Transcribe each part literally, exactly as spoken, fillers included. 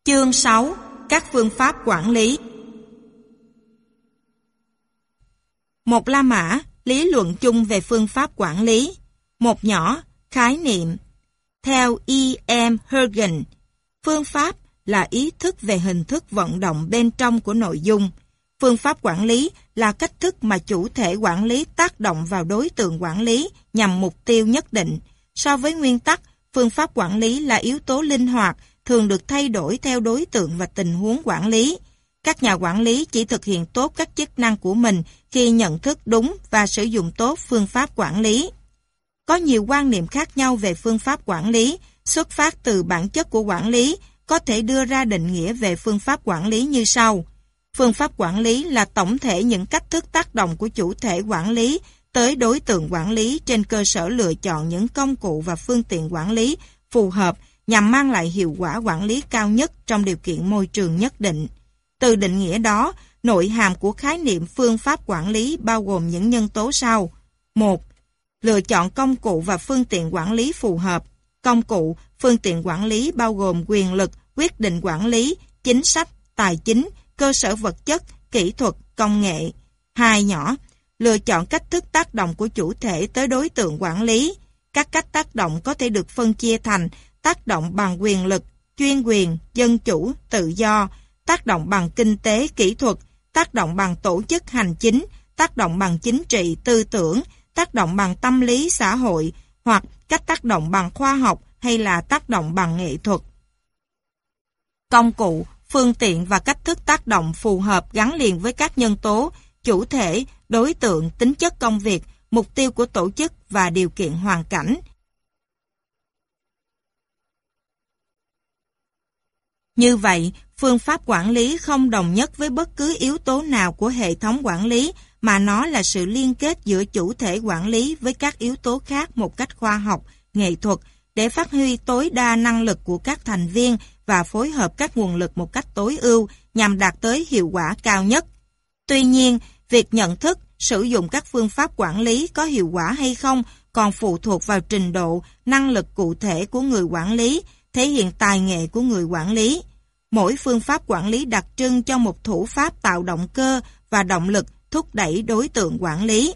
Chương sáu. Các phương pháp quản lý. Một La Mã, lý luận chung về phương pháp quản lý. Một nhỏ, khái niệm. Theo E. M. Hürgen, phương pháp là ý thức về hình thức vận động bên trong của nội dung. Phương pháp quản lý là cách thức mà chủ thể quản lý tác động vào đối tượng quản lý nhằm mục tiêu nhất định. So với nguyên tắc, phương pháp quản lý là yếu tố linh hoạt, thường được thay đổi theo đối tượng và tình huống quản lý. Các nhà quản lý chỉ thực hiện tốt các chức năng của mình khi nhận thức đúng và sử dụng tốt phương pháp quản lý. Có nhiều quan niệm khác nhau về phương pháp quản lý, xuất phát từ bản chất của quản lý, có thể đưa ra định nghĩa về phương pháp quản lý như sau. Phương pháp quản lý là tổng thể những cách thức tác động của chủ thể quản lý tới đối tượng quản lý trên cơ sở lựa chọn những công cụ và phương tiện quản lý phù hợp nhằm mang lại hiệu quả quản lý cao nhất trong điều kiện môi trường nhất định. Từ định nghĩa đó, nội hàm của khái niệm phương pháp quản lý bao gồm những nhân tố sau. một. Lựa chọn công cụ và phương tiện quản lý phù hợp. Công cụ, phương tiện quản lý bao gồm quyền lực, quyết định quản lý, chính sách, tài chính, cơ sở vật chất, kỹ thuật, công nghệ. Hai nhỏ, lựa chọn cách thức tác động của chủ thể tới đối tượng quản lý. Các cách tác động có thể được phân chia thành tác động bằng quyền lực, chuyên quyền, dân chủ, tự do, tác động bằng kinh tế, kỹ thuật, tác động bằng tổ chức hành chính, tác động bằng chính trị, tư tưởng, tác động bằng tâm lý, xã hội, hoặc cách tác động bằng khoa học hay là tác động bằng nghệ thuật. Công cụ, phương tiện và cách thức tác động phù hợp gắn liền với các nhân tố, chủ thể, đối tượng, tính chất công việc, mục tiêu của tổ chức và điều kiện hoàn cảnh. Như vậy, phương pháp quản lý không đồng nhất với bất cứ yếu tố nào của hệ thống quản lý, mà nó là sự liên kết giữa chủ thể quản lý với các yếu tố khác một cách khoa học, nghệ thuật, để phát huy tối đa năng lực của các thành viên và phối hợp các nguồn lực một cách tối ưu nhằm đạt tới hiệu quả cao nhất. Tuy nhiên, việc nhận thức, sử dụng các phương pháp quản lý có hiệu quả hay không còn phụ thuộc vào trình độ, năng lực cụ thể của người quản lý, thể hiện tài nghệ của người quản lý. Mỗi phương pháp quản lý đặc trưng cho một thủ pháp tạo động cơ và động lực thúc đẩy đối tượng quản lý.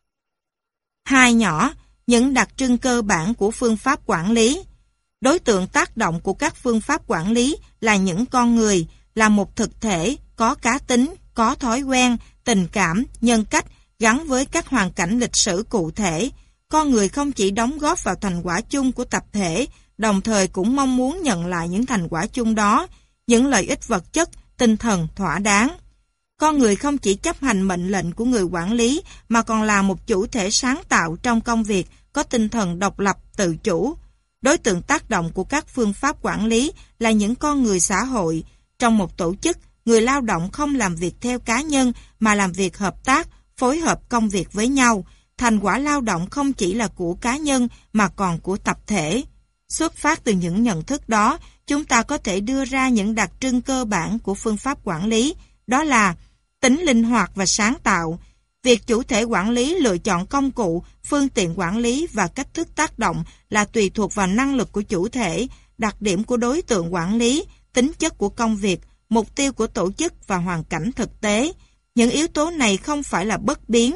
Hai nhỏ, những đặc trưng cơ bản của phương pháp quản lý. Đối tượng tác động của các phương pháp quản lý là những con người, là một thực thể, có cá tính, có thói quen, tình cảm, nhân cách, gắn với các hoàn cảnh lịch sử cụ thể. Con người không chỉ đóng góp vào thành quả chung của tập thể, đồng thời cũng mong muốn nhận lại những thành quả chung đó, những lợi ích vật chất, tinh thần thỏa đáng. Con người không chỉ chấp hành mệnh lệnh của người quản lý, mà còn là một chủ thể sáng tạo trong công việc, có tinh thần độc lập, tự chủ. Đối tượng tác động của các phương pháp quản lý là những con người xã hội. Trong một tổ chức, người lao động không làm việc theo cá nhân, mà làm việc hợp tác, phối hợp công việc với nhau. Thành quả lao động không chỉ là của cá nhân, mà còn của tập thể. Xuất phát từ những nhận thức đó, chúng ta có thể đưa ra những đặc trưng cơ bản của phương pháp quản lý, đó là tính linh hoạt và sáng tạo. Việc chủ thể quản lý lựa chọn công cụ, phương tiện quản lý và cách thức tác động là tùy thuộc vào năng lực của chủ thể, đặc điểm của đối tượng quản lý, tính chất của công việc, mục tiêu của tổ chức và hoàn cảnh thực tế. Những yếu tố này không phải là bất biến.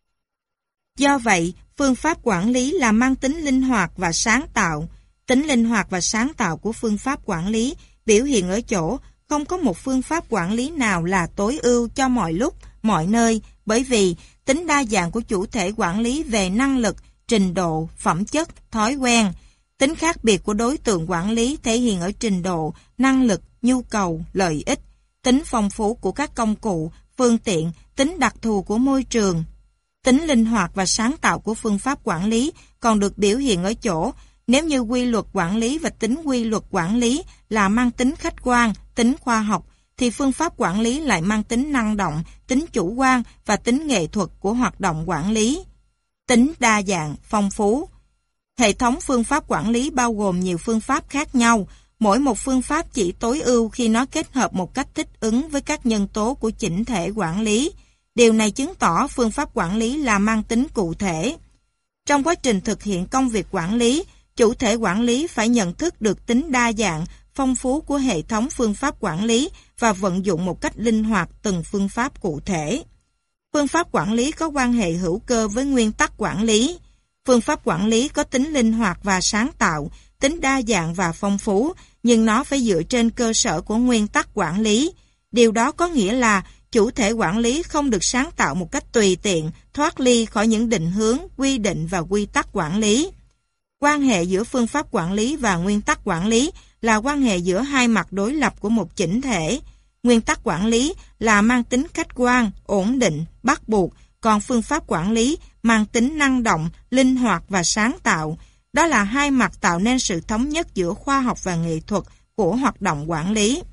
Do vậy, phương pháp quản lý là mang tính linh hoạt và sáng tạo. Tính linh hoạt và sáng tạo của phương pháp quản lý biểu hiện ở chỗ không có một phương pháp quản lý nào là tối ưu cho mọi lúc, mọi nơi, bởi vì tính đa dạng của chủ thể quản lý về năng lực, trình độ, phẩm chất, thói quen. Tính khác biệt của đối tượng quản lý thể hiện ở trình độ, năng lực, nhu cầu, lợi ích. Tính phong phú của các công cụ, phương tiện, tính đặc thù của môi trường. Tính linh hoạt và sáng tạo của phương pháp quản lý còn được biểu hiện ở chỗ nếu như quy luật quản lý và tính quy luật quản lý là mang tính khách quan, tính khoa học, thì phương pháp quản lý lại mang tính năng động, tính chủ quan và tính nghệ thuật của hoạt động quản lý. Tính đa dạng, phong phú. Hệ thống phương pháp quản lý bao gồm nhiều phương pháp khác nhau, mỗi một phương pháp chỉ tối ưu khi nó kết hợp một cách thích ứng với các nhân tố của chỉnh thể quản lý. Điều này chứng tỏ phương pháp quản lý là mang tính cụ thể. Trong quá trình thực hiện công việc quản lý, chủ thể quản lý phải nhận thức được tính đa dạng, phong phú của hệ thống phương pháp quản lý và vận dụng một cách linh hoạt từng phương pháp cụ thể. Phương pháp quản lý có quan hệ hữu cơ với nguyên tắc quản lý. Phương pháp quản lý có tính linh hoạt và sáng tạo, tính đa dạng và phong phú, nhưng nó phải dựa trên cơ sở của nguyên tắc quản lý. Điều đó có nghĩa là chủ thể quản lý không được sáng tạo một cách tùy tiện, thoát ly khỏi những định hướng, quy định và quy tắc quản lý. Quan hệ giữa phương pháp quản lý và nguyên tắc quản lý là quan hệ giữa hai mặt đối lập của một chỉnh thể. Nguyên tắc quản lý là mang tính khách quan, ổn định, bắt buộc, còn phương pháp quản lý mang tính năng động, linh hoạt và sáng tạo. Đó là hai mặt tạo nên sự thống nhất giữa khoa học và nghệ thuật của hoạt động quản lý.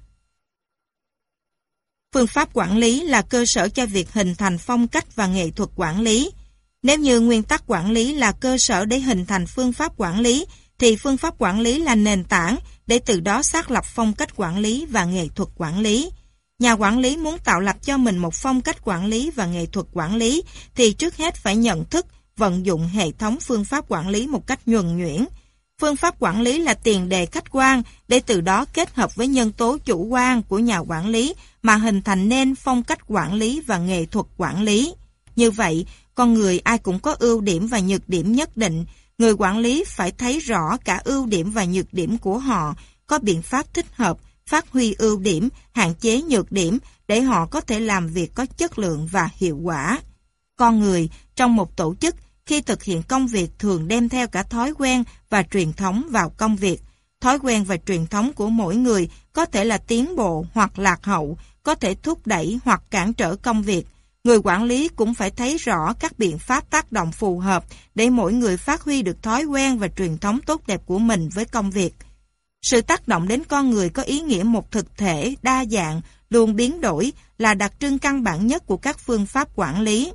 Phương pháp quản lý là cơ sở cho việc hình thành phong cách và nghệ thuật quản lý. Nếu như nguyên tắc quản lý là cơ sở để hình thành phương pháp quản lý, thì phương pháp quản lý là nền tảng để từ đó xác lập phong cách quản lý và nghệ thuật quản lý. Nhà quản lý muốn tạo lập cho mình một phong cách quản lý và nghệ thuật quản lý thì trước hết phải nhận thức, vận dụng hệ thống phương pháp quản lý một cách nhuần nhuyễn. Phương pháp quản lý là tiền đề khách quan để từ đó kết hợp với nhân tố chủ quan của nhà quản lý mà hình thành nên phong cách quản lý và nghệ thuật quản lý. Như vậy, con người ai cũng có ưu điểm và nhược điểm nhất định. Người quản lý phải thấy rõ cả ưu điểm và nhược điểm của họ, có biện pháp thích hợp, phát huy ưu điểm, hạn chế nhược điểm để họ có thể làm việc có chất lượng và hiệu quả. Con người trong một tổ chức khi thực hiện công việc thường đem theo cả thói quen và truyền thống vào công việc. Thói quen và truyền thống của mỗi người có thể là tiến bộ hoặc lạc hậu, có thể thúc đẩy hoặc cản trở công việc. Người quản lý cũng phải thấy rõ các biện pháp tác động phù hợp để mỗi người phát huy được thói quen và truyền thống tốt đẹp của mình với công việc. Sự tác động đến con người có ý nghĩa một thực thể, đa dạng, luôn biến đổi là đặc trưng căn bản nhất của các phương pháp quản lý.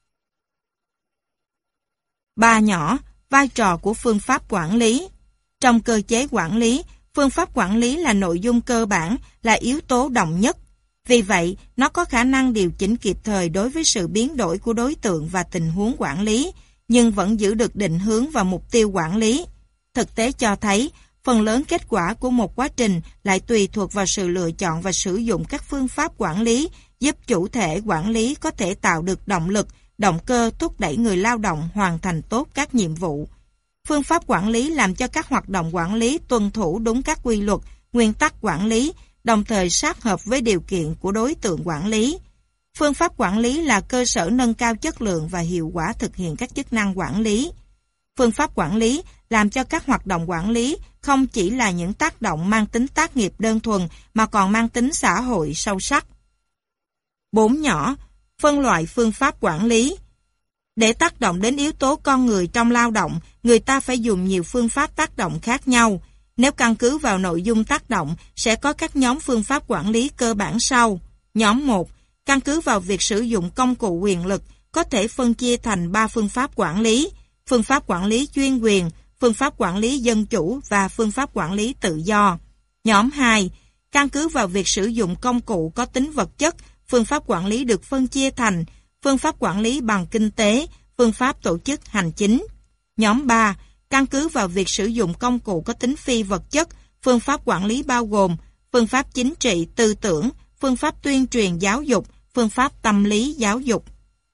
Ba nhỏ, vai trò của phương pháp quản lý. Trong cơ chế quản lý, phương pháp quản lý là nội dung cơ bản, là yếu tố đồng nhất. Vì vậy, nó có khả năng điều chỉnh kịp thời đối với sự biến đổi của đối tượng và tình huống quản lý, nhưng vẫn giữ được định hướng và mục tiêu quản lý. Thực tế cho thấy, phần lớn kết quả của một quá trình lại tùy thuộc vào sự lựa chọn và sử dụng các phương pháp quản lý, giúp chủ thể quản lý có thể tạo được động lực, động cơ thúc đẩy người lao động hoàn thành tốt các nhiệm vụ. Phương pháp quản lý làm cho các hoạt động quản lý tuân thủ đúng các quy luật, nguyên tắc quản lý, đồng thời sát hợp với điều kiện của đối tượng quản lý. Phương pháp quản lý là cơ sở nâng cao chất lượng và hiệu quả thực hiện các chức năng quản lý. Phương pháp quản lý làm cho các hoạt động quản lý không chỉ là những tác động mang tính tác nghiệp đơn thuần mà còn mang tính xã hội sâu sắc. Bốn nhỏ, phân loại phương pháp quản lý. Để tác động đến yếu tố con người trong lao động, người ta phải dùng nhiều phương pháp tác động khác nhau. Nếu căn cứ vào nội dung tác động, sẽ có các nhóm phương pháp quản lý cơ bản sau. Nhóm một, căn cứ vào việc sử dụng công cụ quyền lực, có thể phân chia thành ba phương pháp quản lý: phương pháp quản lý chuyên quyền, phương pháp quản lý dân chủ và phương pháp quản lý tự do. Nhóm hai, căn cứ vào việc sử dụng công cụ có tính vật chất, phương pháp quản lý được phân chia thành phương pháp quản lý bằng kinh tế, phương pháp tổ chức hành chính. Nhóm ba, căn cứ vào việc sử dụng công cụ có tính phi vật chất, phương pháp quản lý bao gồm phương pháp chính trị, tư tưởng, phương pháp tuyên truyền giáo dục, phương pháp tâm lý giáo dục.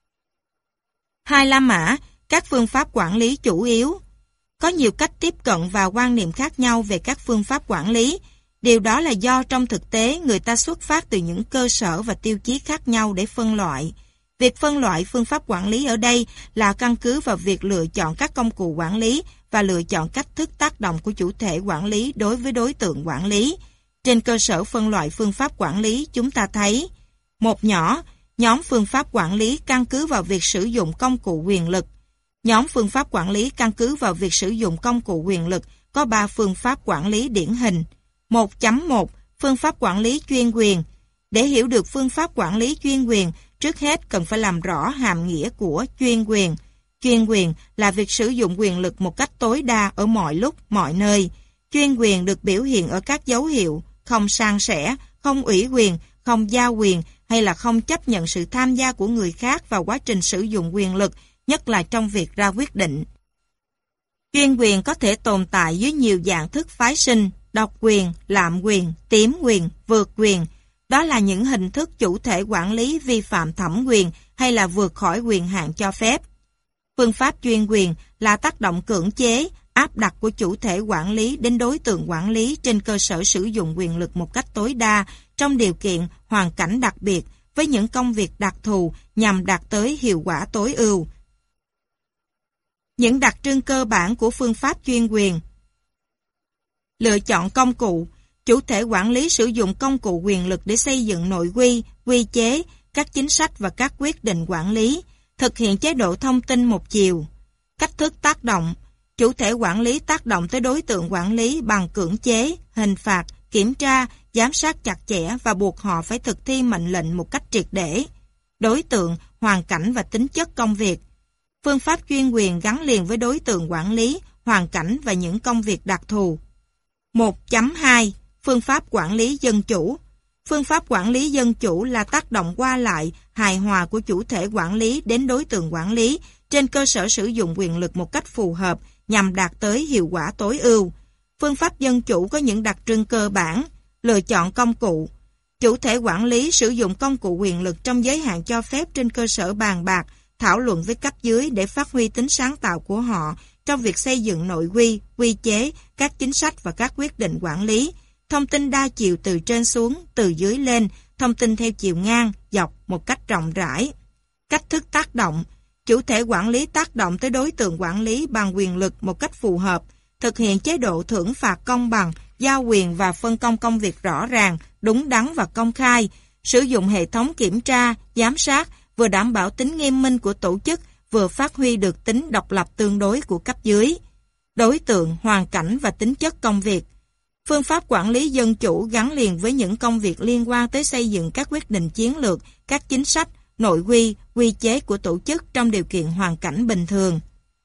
Hai La Mã, các phương pháp quản lý chủ yếu. Có nhiều cách tiếp cận và quan niệm khác nhau về các phương pháp quản lý. Điều đó là do trong thực tế người ta xuất phát từ những cơ sở và tiêu chí khác nhau để phân loại. Việc phân loại phương pháp quản lý ở đây là căn cứ vào việc lựa chọn các công cụ quản lý và lựa chọn cách thức tác động của chủ thể quản lý đối với đối tượng quản lý. Trên cơ sở phân loại phương pháp quản lý, chúng ta thấy: một nhỏ, nhóm phương pháp quản lý căn cứ vào việc sử dụng công cụ quyền lực. Nhóm phương pháp quản lý căn cứ vào việc sử dụng công cụ quyền lực có ba phương pháp quản lý điển hình. một chấm một Phương pháp quản lý chuyên quyền. Để hiểu được phương pháp quản lý chuyên quyền, trước hết cần phải làm rõ hàm nghĩa của chuyên quyền. Chuyên quyền là việc sử dụng quyền lực một cách tối đa ở mọi lúc, mọi nơi. Chuyên quyền được biểu hiện ở các dấu hiệu không san sẻ, không ủy quyền, không giao quyền hay là không chấp nhận sự tham gia của người khác vào quá trình sử dụng quyền lực, nhất là trong việc ra quyết định. Chuyên quyền có thể tồn tại dưới nhiều dạng thức phái sinh. độc quyền, lạm quyền, tiếm quyền, vượt quyền. Đó là những hình thức chủ thể quản lý vi phạm thẩm quyền hay là vượt khỏi quyền hạn cho phép. Phương pháp chuyên quyền là tác động cưỡng chế, áp đặt của chủ thể quản lý đến đối tượng quản lý trên cơ sở sử dụng quyền lực một cách tối đa trong điều kiện hoàn cảnh đặc biệt với những công việc đặc thù nhằm đạt tới hiệu quả tối ưu. Những đặc trưng cơ bản của phương pháp chuyên quyền. Lựa chọn công cụ. Chủ thể quản lý sử dụng công cụ quyền lực để xây dựng nội quy, quy chế, các chính sách và các quyết định quản lý, thực hiện chế độ thông tin một chiều. Cách thức tác động. Chủ thể quản lý tác động tới đối tượng quản lý bằng cưỡng chế, hình phạt, kiểm tra, giám sát chặt chẽ và buộc họ phải thực thi mệnh lệnh một cách triệt để. Đối tượng, hoàn cảnh và tính chất công việc. Phương pháp chuyên quyền gắn liền với đối tượng quản lý, hoàn cảnh và những công việc đặc thù. một chấm hai. Phương pháp quản lý dân chủ. Phương pháp quản lý dân chủ là tác động qua lại, hài hòa của chủ thể quản lý đến đối tượng quản lý trên cơ sở sử dụng quyền lực một cách phù hợp nhằm đạt tới hiệu quả tối ưu. Phương pháp dân chủ có những đặc trưng cơ bản. Lựa chọn công cụ. Chủ thể quản lý sử dụng công cụ quyền lực trong giới hạn cho phép trên cơ sở bàn bạc, thảo luận với cấp dưới để phát huy tính sáng tạo của họ trong việc xây dựng nội quy, quy chế, các chính sách và các quyết định quản lý. Thông tin đa chiều từ trên xuống, từ dưới lên, thông tin theo chiều ngang, dọc một cách rộng rãi. Cách thức tác động. Chủ thể quản lý tác động tới đối tượng quản lý bằng quyền lực một cách phù hợp, thực hiện chế độ thưởng phạt công bằng, giao quyền và phân công công việc rõ ràng, đúng đắn và công khai, sử dụng hệ thống kiểm tra, giám sát, vừa đảm bảo tính nghiêm minh của tổ chức, vừa phát huy được tính độc lập tương đối của cấp dưới. Đối tượng, hoàn cảnh và tính chất công việc. Phương pháp quản lý dân chủ gắn liền với những công việc liên quan tới xây dựng các quyết định chiến lược, các chính sách, nội quy, quy chế của tổ chức trong điều kiện hoàn cảnh bình thường.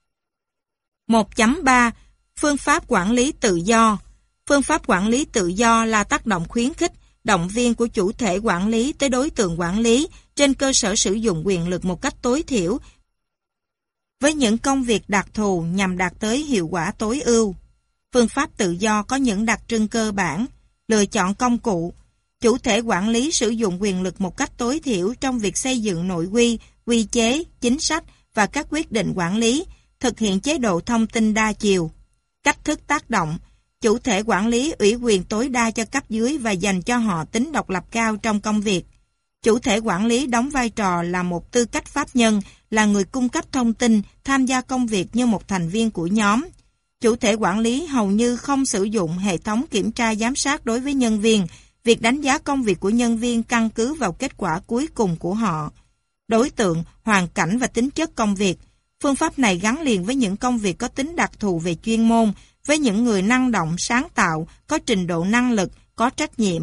một chấm ba. Phương pháp quản lý tự do. Phương pháp quản lý tự do là tác động khuyến khích, động viên của chủ thể quản lý tới đối tượng quản lý trên cơ sở sử dụng quyền lực một cách tối thiểu với những công việc đặc thù nhằm đạt tới hiệu quả tối ưu. Phương pháp tự do có những đặc trưng cơ bản. Lựa chọn công cụ. Chủ thể quản lý sử dụng quyền lực một cách tối thiểu trong việc xây dựng nội quy, quy chế, chính sách và các quyết định quản lý, thực hiện chế độ thông tin đa chiều. Cách thức tác động. Chủ thể quản lý ủy quyền tối đa cho cấp dưới và dành cho họ tính độc lập cao trong công việc. Chủ thể quản lý đóng vai trò là một tư cách pháp nhân, là người cung cấp thông tin, tham gia công việc như một thành viên của nhóm. Chủ thể quản lý hầu như không sử dụng hệ thống kiểm tra giám sát đối với nhân viên. Việc đánh giá công việc của nhân viên căn cứ vào kết quả cuối cùng của họ. Đối tượng, hoàn cảnh và tính chất công việc. Phương pháp này gắn liền với những công việc có tính đặc thù về chuyên môn, với những người năng động, sáng tạo, có trình độ năng lực, có trách nhiệm.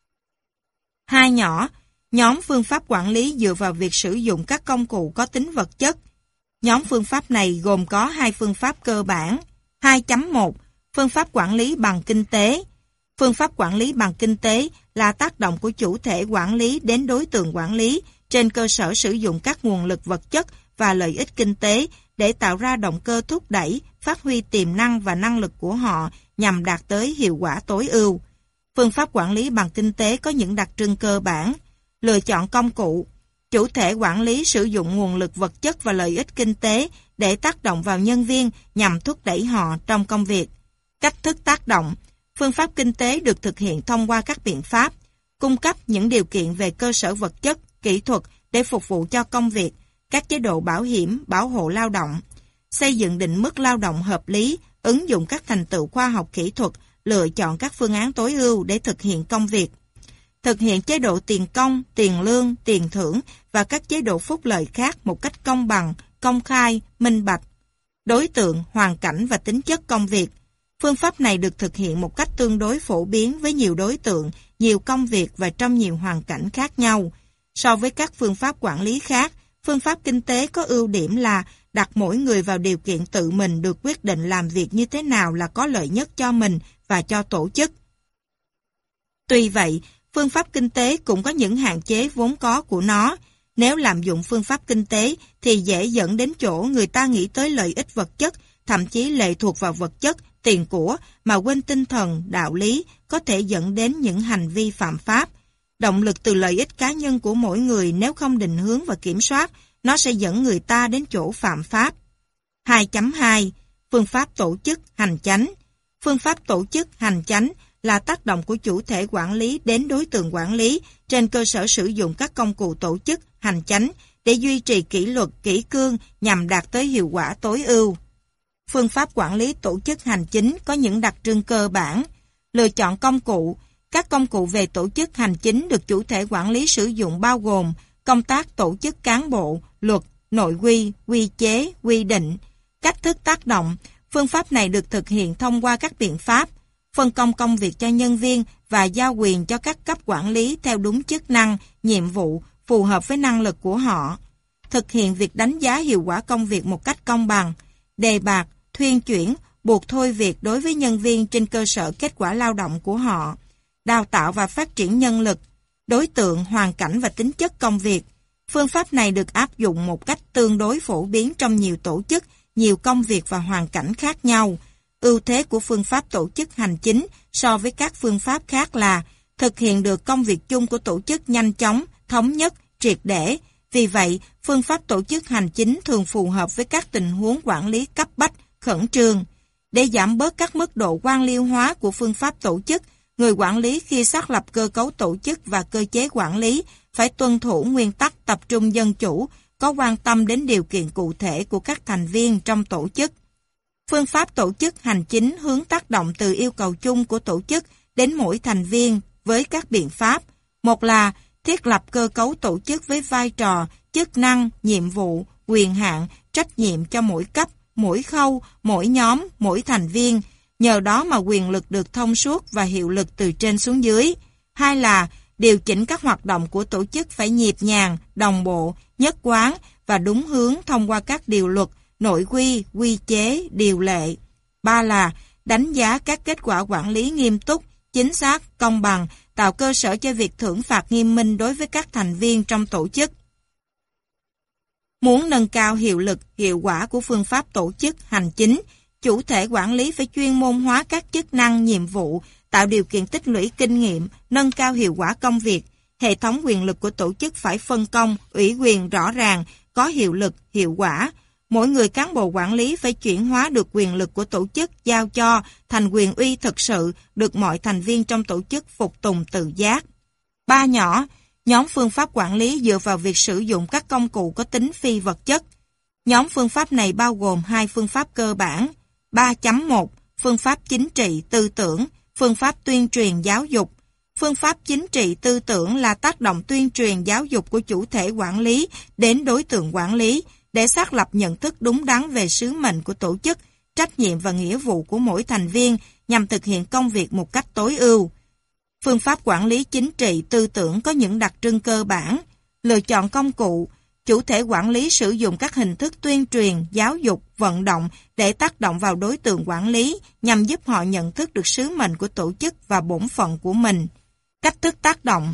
Hai nhỏ, nhóm phương pháp quản lý dựa vào việc sử dụng các công cụ có tính vật chất. Nhóm phương pháp này gồm có hai phương pháp cơ bản. hai chấm một. Phương pháp quản lý bằng kinh tế. Phương pháp quản lý bằng kinh tế là tác động của chủ thể quản lý đến đối tượng quản lý trên cơ sở sử dụng các nguồn lực vật chất và lợi ích kinh tế để tạo ra động cơ thúc đẩy, phát huy tiềm năng và năng lực của họ nhằm đạt tới hiệu quả tối ưu. Phương pháp quản lý bằng kinh tế có những đặc trưng cơ bản. Lựa chọn công cụ. Chủ thể quản lý sử dụng nguồn lực vật chất và lợi ích kinh tế để tác động vào nhân viên nhằm thúc đẩy họ trong công việc. Cách thức tác động. Phương pháp kinh tế được thực hiện thông qua các biện pháp, cung cấp những điều kiện về cơ sở vật chất, kỹ thuật để phục vụ cho công việc, các chế độ bảo hiểm, bảo hộ lao động, xây dựng định mức lao động hợp lý, ứng dụng các thành tựu khoa học kỹ thuật, lựa chọn các phương án tối ưu để thực hiện công việc, thực hiện chế độ tiền công, tiền lương, tiền thưởng và các chế độ phúc lợi khác một cách công bằng, công khai, minh bạch. Đối tượng, hoàn cảnh và tính chất công việc. Phương pháp này được thực hiện một cách tương đối phổ biến với nhiều đối tượng, nhiều công việc và trong nhiều hoàn cảnh khác nhau. So với các phương pháp quản lý khác, phương pháp kinh tế có ưu điểm là đặt mỗi người vào điều kiện tự mình được quyết định làm việc như thế nào là có lợi nhất cho mình và cho tổ chức. Tuy vậy, phương pháp kinh tế cũng có những hạn chế vốn có của nó. Nếu lạm dụng phương pháp kinh tế thì dễ dẫn đến chỗ người ta nghĩ tới lợi ích vật chất, thậm chí lệ thuộc vào vật chất, tiền của mà quên tinh thần, đạo lý có thể dẫn đến những hành vi phạm pháp. Động lực từ lợi ích cá nhân của mỗi người nếu không định hướng và kiểm soát, nó sẽ dẫn người ta đến chỗ phạm pháp. hai chấm hai. Phương pháp tổ chức hành chánh. Phương pháp tổ chức hành chánh là tác động của chủ thể quản lý đến đối tượng quản lý trên cơ sở sử dụng các công cụ tổ chức hành chánh để duy trì kỷ luật, kỷ cương nhằm đạt tới hiệu quả tối ưu. Phương pháp quản lý tổ chức hành chính có những đặc trưng cơ bản. Lựa chọn công cụ. Các công cụ về tổ chức hành chính được chủ thể quản lý sử dụng bao gồm công tác tổ chức cán bộ, luật, nội quy, quy chế, quy định. Cách thức tác động. Phương pháp này được thực hiện thông qua các biện pháp phân công công việc cho nhân viên và giao quyền cho các cấp quản lý theo đúng chức năng, nhiệm vụ phù hợp với năng lực của họ. Thực hiện việc đánh giá hiệu quả công việc một cách công bằng, đề bạt, thuyên chuyển, buộc thôi việc đối với nhân viên trên cơ sở kết quả lao động của họ. Đào tạo và phát triển nhân lực, đối tượng, hoàn cảnh và tính chất công việc. Phương pháp này được áp dụng một cách tương đối phổ biến trong nhiều tổ chức, nhiều công việc và hoàn cảnh khác nhau. Ưu thế của phương pháp tổ chức hành chính so với các phương pháp khác là thực hiện được công việc chung của tổ chức nhanh chóng, thống nhất, triệt để. Vì vậy, phương pháp tổ chức hành chính thường phù hợp với các tình huống quản lý cấp bách, khẩn trương. Để giảm bớt các mức độ quan liêu hóa của phương pháp tổ chức, người quản lý khi xác lập cơ cấu tổ chức và cơ chế quản lý phải tuân thủ nguyên tắc tập trung dân chủ, có quan tâm đến điều kiện cụ thể của các thành viên trong tổ chức. Phương pháp tổ chức hành chính hướng tác động từ yêu cầu chung của tổ chức đến mỗi thành viên với các biện pháp. Một là thiết lập cơ cấu tổ chức với vai trò, chức năng, nhiệm vụ, quyền hạn, trách nhiệm cho mỗi cấp, mỗi khâu, mỗi nhóm, mỗi thành viên. Nhờ đó mà quyền lực được thông suốt và hiệu lực từ trên xuống dưới. Hai là điều chỉnh các hoạt động của tổ chức phải nhịp nhàng, đồng bộ, nhất quán và đúng hướng thông qua các điều luật, nội quy, quy chế, điều lệ. Ba là đánh giá các kết quả quản lý nghiêm túc, chính xác, công bằng, tạo cơ sở cho việc thưởng phạt nghiêm minh đối với các thành viên trong tổ chức. Muốn nâng cao hiệu lực, hiệu quả của phương pháp tổ chức hành chính, chủ thể quản lý phải chuyên môn hóa các chức năng, nhiệm vụ, tạo điều kiện tích lũy kinh nghiệm, nâng cao hiệu quả công việc. Hệ thống quyền lực của tổ chức phải phân công, ủy quyền rõ ràng, có hiệu lực, hiệu quả. Mỗi người cán bộ quản lý phải chuyển hóa được quyền lực của tổ chức giao cho thành quyền uy thực sự, được mọi thành viên trong tổ chức phục tùng tự giác. Ba nhỏ, nhóm phương pháp quản lý dựa vào việc sử dụng các công cụ có tính phi vật chất. Nhóm phương pháp này bao gồm hai phương pháp cơ bản. ba chấm một. Phương pháp chính trị, tư tưởng, phương pháp tuyên truyền giáo dục. Phương pháp chính trị tư tưởng là tác động tuyên truyền giáo dục của chủ thể quản lý đến đối tượng quản lý để xác lập nhận thức đúng đắn về sứ mệnh của tổ chức, trách nhiệm và nghĩa vụ của mỗi thành viên nhằm thực hiện công việc một cách tối ưu. Phương pháp quản lý chính trị tư tưởng có những đặc trưng cơ bản. Lựa chọn công cụ. Chủ thể quản lý sử dụng các hình thức tuyên truyền, giáo dục, vận động để tác động vào đối tượng quản lý nhằm giúp họ nhận thức được sứ mệnh của tổ chức và bổn phận của mình. Cách thức tác động.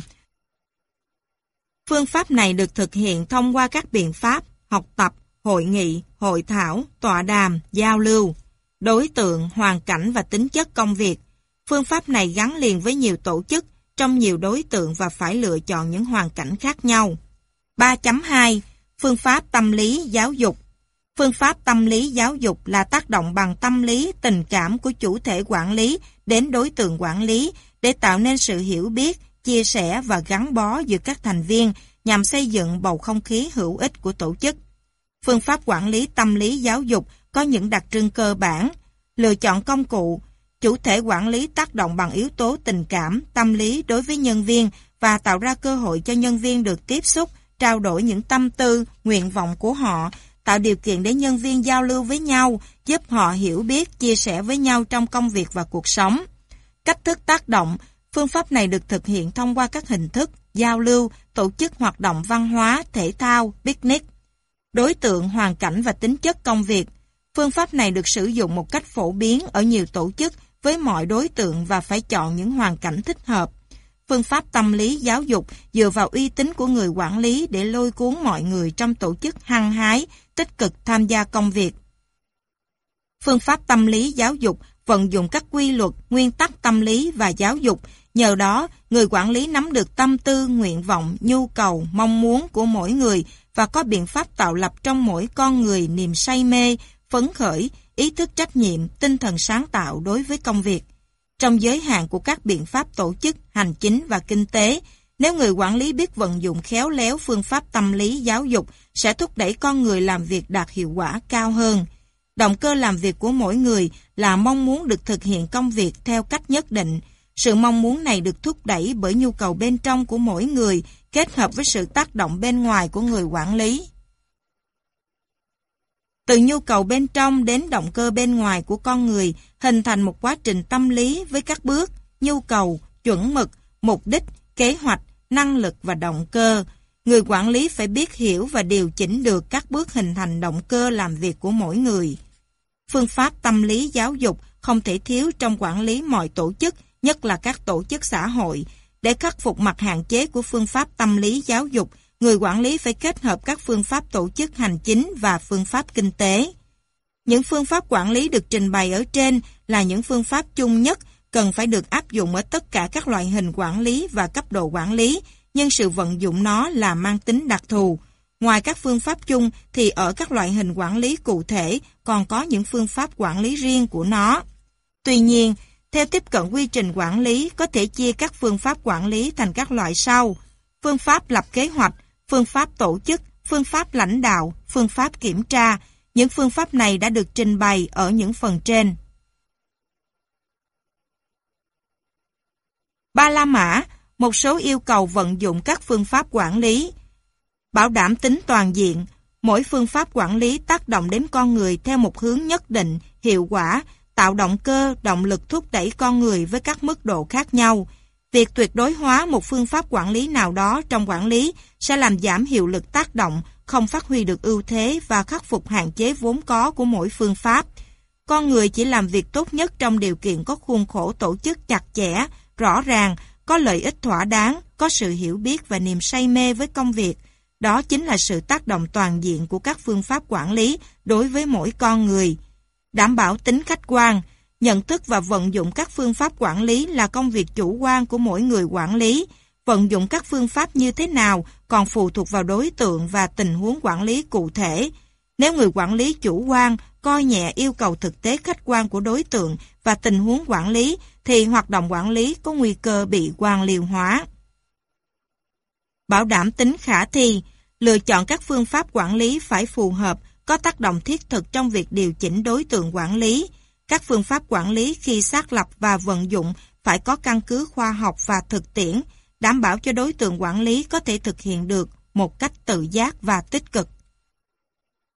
Phương pháp này được thực hiện thông qua các biện pháp học tập, hội nghị, hội thảo, tọa đàm, giao lưu. Đối tượng, hoàn cảnh và tính chất công việc. Phương pháp này gắn liền với nhiều tổ chức, trong nhiều đối tượng và phải lựa chọn những hoàn cảnh khác nhau. ba chấm hai. Phương pháp tâm lý giáo dục. Phương pháp tâm lý giáo dục là tác động bằng tâm lý, tình cảm của chủ thể quản lý đến đối tượng quản lý để tạo nên sự hiểu biết, chia sẻ và gắn bó giữa các thành viên nhằm xây dựng bầu không khí hữu ích của tổ chức. Phương pháp quản lý tâm lý giáo dục có những đặc trưng cơ bản. Lựa chọn công cụ. Chủ thể quản lý tác động bằng yếu tố tình cảm, tâm lý đối với nhân viên và tạo ra cơ hội cho nhân viên được tiếp xúc, trao đổi những tâm tư, nguyện vọng của họ, tạo điều kiện để nhân viên giao lưu với nhau, giúp họ hiểu biết, chia sẻ với nhau trong công việc và cuộc sống. Cách thức tác động. Phương pháp này được thực hiện thông qua các hình thức giao lưu, tổ chức hoạt động văn hóa, thể thao, picnic. Đối tượng, hoàn cảnh và tính chất công việc. Phương pháp này được sử dụng một cách phổ biến ở nhiều tổ chức với mọi đối tượng và phải chọn những hoàn cảnh thích hợp. Phương pháp tâm lý giáo dục dựa vào uy tín của người quản lý để lôi cuốn mọi người trong tổ chức hăng hái, tích cực tham gia công việc. Phương pháp tâm lý giáo dục vận dụng các quy luật, nguyên tắc tâm lý và giáo dục. Nhờ đó, người quản lý nắm được tâm tư, nguyện vọng, nhu cầu, mong muốn của mỗi người và có biện pháp tạo lập trong mỗi con người niềm say mê, phấn khởi, ý thức trách nhiệm, tinh thần sáng tạo đối với công việc. Trong giới hạn của các biện pháp tổ chức, hành chính và kinh tế, nếu người quản lý biết vận dụng khéo léo phương pháp tâm lý giáo dục sẽ thúc đẩy con người làm việc đạt hiệu quả cao hơn. Động cơ làm việc của mỗi người là mong muốn được thực hiện công việc theo cách nhất định. Sự mong muốn này được thúc đẩy bởi nhu cầu bên trong của mỗi người kết hợp với sự tác động bên ngoài của người quản lý. Từ nhu cầu bên trong đến động cơ bên ngoài của con người hình thành một quá trình tâm lý với các bước, nhu cầu, chuẩn mực, mục đích, kế hoạch, năng lực và động cơ. Người quản lý phải biết hiểu và điều chỉnh được các bước hình thành động cơ làm việc của mỗi người. Phương pháp tâm lý giáo dục không thể thiếu trong quản lý mọi tổ chức, nhất là các tổ chức xã hội. Để khắc phục mặt hạn chế của phương pháp tâm lý giáo dục, người quản lý phải kết hợp các phương pháp tổ chức hành chính và phương pháp kinh tế. Những phương pháp quản lý được trình bày ở trên là những phương pháp chung nhất, cần phải được áp dụng ở tất cả các loại hình quản lý và cấp độ quản lý, nhưng sự vận dụng nó là mang tính đặc thù. Ngoài các phương pháp chung thì ở các loại hình quản lý cụ thể còn có những phương pháp quản lý riêng của nó. Tuy nhiên, theo tiếp cận quy trình quản lý có thể chia các phương pháp quản lý thành các loại sau: phương pháp lập kế hoạch, phương pháp tổ chức, phương pháp lãnh đạo, phương pháp kiểm tra. Những phương pháp này đã được trình bày ở những phần trên. Ba La Mã, một số yêu cầu vận dụng các phương pháp quản lý. Bảo đảm tính toàn diện, mỗi phương pháp quản lý tác động đến con người theo một hướng nhất định, hiệu quả, tạo động cơ, động lực thúc đẩy con người với các mức độ khác nhau. Việc tuyệt đối hóa một phương pháp quản lý nào đó trong quản lý sẽ làm giảm hiệu lực tác động, không phát huy được ưu thế và khắc phục hạn chế vốn có của mỗi phương pháp. Con người chỉ làm việc tốt nhất trong điều kiện có khuôn khổ tổ chức chặt chẽ, rõ ràng, có lợi ích thỏa đáng, có sự hiểu biết và niềm say mê với công việc. Đó chính là sự tác động toàn diện của các phương pháp quản lý đối với mỗi con người. Đảm bảo tính khách quan, nhận thức và vận dụng các phương pháp quản lý là công việc chủ quan của mỗi người quản lý. Vận dụng các phương pháp như thế nào còn phụ thuộc vào đối tượng và tình huống quản lý cụ thể. Nếu người quản lý chủ quan, coi nhẹ yêu cầu thực tế khách quan của đối tượng và tình huống quản lý, thì hoạt động quản lý có nguy cơ bị quan liêu hóa. Bảo đảm tính khả thi, lựa chọn các phương pháp quản lý phải phù hợp, có tác động thiết thực trong việc điều chỉnh đối tượng quản lý. Các phương pháp quản lý khi xác lập và vận dụng phải có căn cứ khoa học và thực tiễn, đảm bảo cho đối tượng quản lý có thể thực hiện được một cách tự giác và tích cực.